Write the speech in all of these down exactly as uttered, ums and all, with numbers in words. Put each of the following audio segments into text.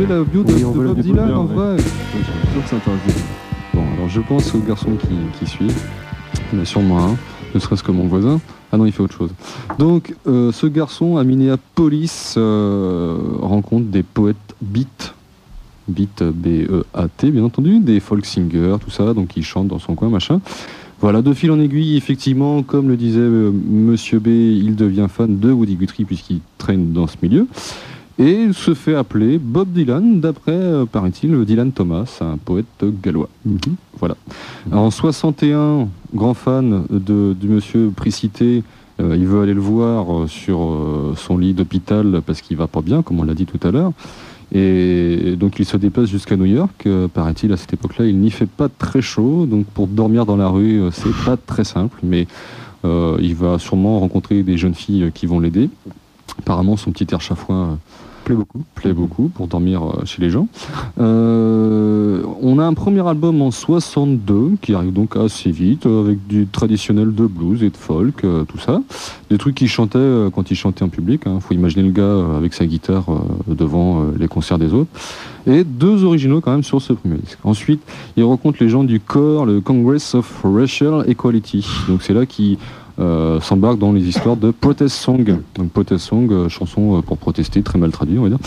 voulez la bio de, Oui, de on veut la Bob bio de Dylan Bob en Dylan, vrai? Je suis sûr que ça intéresse. Bon, alors je pense au garçon qui, qui suit. Il y en a sûrement un, ne serait-ce que mon voisin. Ah non, il fait autre chose. Donc, euh, ce garçon à Minneapolis euh, rencontre des poètes beat, beat B E A T bien entendu, des folk singers, tout ça, donc il chante dans son coin, machin. Voilà, de fil en aiguille, effectivement, comme le disait euh, Monsieur B, il devient fan de Woody Guthrie puisqu'il traîne dans ce milieu. Et se fait appeler Bob Dylan, d'après, euh, paraît-il, Dylan Thomas, un poète gallois. Mm-hmm. Voilà. Mm-hmm. En soixante et un, grand fan de, du monsieur précité, euh, il veut aller le voir euh, sur euh, son lit d'hôpital parce qu'il va pas bien, comme on l'a dit tout à l'heure. Et donc il se déplace jusqu'à New York. Euh, paraît-il, à cette époque-là, il n'y fait pas très chaud. Donc pour dormir dans la rue, euh, c'est pas très simple. Mais euh, il va sûrement rencontrer des jeunes filles qui vont l'aider. Apparemment, son petit air chafouin euh, plaît beaucoup, plaît beaucoup pour dormir euh, chez les gens. Euh, on a un premier album en soixante-deux qui arrive donc assez vite euh, avec du traditionnel de blues et de folk, euh, tout ça. Des trucs qu'il chantait euh, quand il chantait en public. Il hein. faut imaginer le gars euh, avec sa guitare euh, devant euh, les concerts des autres. Et deux originaux quand même sur ce premier disque. Ensuite, il rencontre les gens du C O R, le Congress of Racial Equality. Donc c'est là qu'il Euh, s'embarque dans les histoires de protest song. Donc protest song, euh, chanson euh, pour protester, très mal traduit on va dire.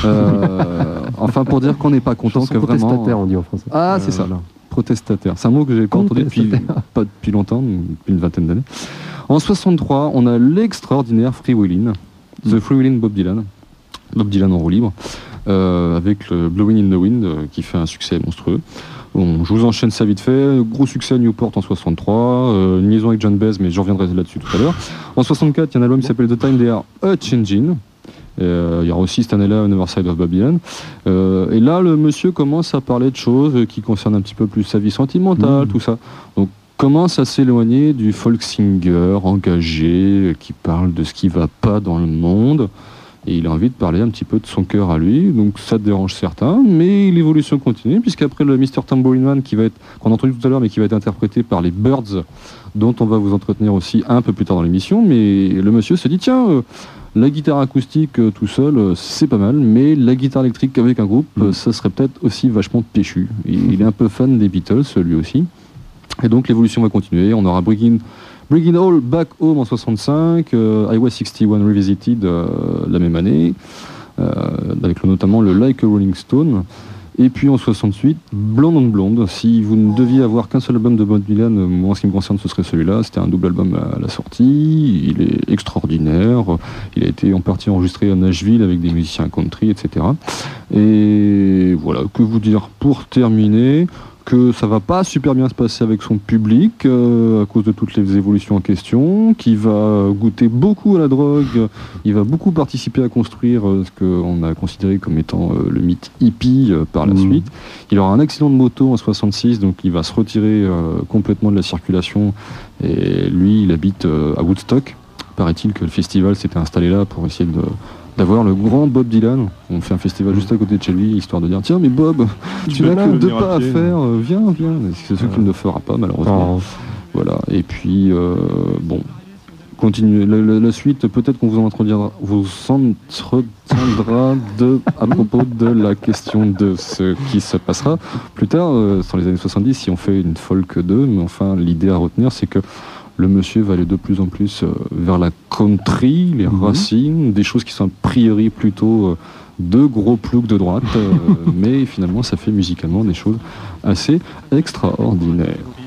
Euh, enfin pour dire qu'on n'est pas content chanson que vraiment. Protestataire on dit en français. Ah c'est euh, ça. Voilà. Protestataire. C'est un mot que j'ai pas entendu depuis pas depuis longtemps, depuis une vingtaine d'années. En soixante-trois, on a l'extraordinaire Free Willin', The Free Willin' Bob Dylan, Bob Dylan en roue libre, euh, avec le Blowin' in the Wind euh, qui fait un succès monstrueux. Bon, je vous enchaîne ça vite fait. Gros succès à Newport en soixante-trois, euh, une liaison avec John Baez, mais je reviendrai là-dessus tout à l'heure. En soixante-quatre, il y a un album qui s'appelle The Time They Are A Changin'. Euh, il y aura aussi cette année-là Another Side of Bob Dylan. Euh, et là, le monsieur commence à parler de choses qui concernent un petit peu plus sa vie sentimentale, mmh. tout ça. Donc, commence à s'éloigner du folk singer engagé qui parle de ce qui va pas dans le monde. Et il a envie de parler un petit peu de son cœur à lui, donc ça dérange certains, mais l'évolution continue, puisqu'après le mister Tambourine Man, qui va être, qu'on a entendu tout à l'heure, mais qui va être interprété par les Byrds, dont on va vous entretenir aussi un peu plus tard dans l'émission, mais le monsieur se dit, tiens, euh, la guitare acoustique euh, tout seul, euh, c'est pas mal, mais la guitare électrique avec un groupe, euh, ça serait peut-être aussi vachement péchu. Et il est un peu fan des Beatles, lui aussi. Et donc l'évolution va continuer, on aura Bring It Bring It All Back Home en soixante-cinq, euh, Highway soixante et un Revisited euh, la même année, euh, avec notamment le Like a Rolling Stone. Et puis en soixante-huit, Blonde on Blonde. Si vous ne deviez avoir qu'un seul album de Bob Dylan, moi en ce qui me concerne, ce serait celui-là. C'était un double album à la sortie. Il est extraordinaire. Il a été en partie enregistré à Nashville avec des musiciens country, et cetera. Et voilà, que vous dire pour terminer? Que ça va pas super bien se passer avec son public euh, à cause de toutes les évolutions en question, qui va goûter beaucoup à la drogue, il va beaucoup participer à construire euh, ce qu'on a considéré comme étant euh, le mythe hippie euh, par la mmh. suite. Il aura un accident de moto en soixante-six, donc il va se retirer euh, complètement de la circulation, et lui il habite euh, à Woodstock. Paraît-il que le festival s'était installé là pour essayer de d'avoir le grand Bob Dylan. On fait un festival juste à côté de chez lui, histoire de dire tiens mais Bob, tu n'as que deux pas à faire, euh, viens, viens. C'est ce qu'il ne fera pas malheureusement. Oh. Voilà. Et puis euh, bon, continuez. La, la, la suite, peut-être qu'on vous en entretiendra, vous entretiendra de à propos de la question de ce qui se passera plus tard, euh, dans les années soixante-dix, si on fait une folk deux. Mais enfin, l'idée à retenir, c'est que le monsieur va aller de plus en plus euh, vers la country, les mmh. racines, des choses qui sont a priori plutôt euh, de gros ploucs de droite, euh, mais finalement ça fait musicalement des choses assez extraordinaires.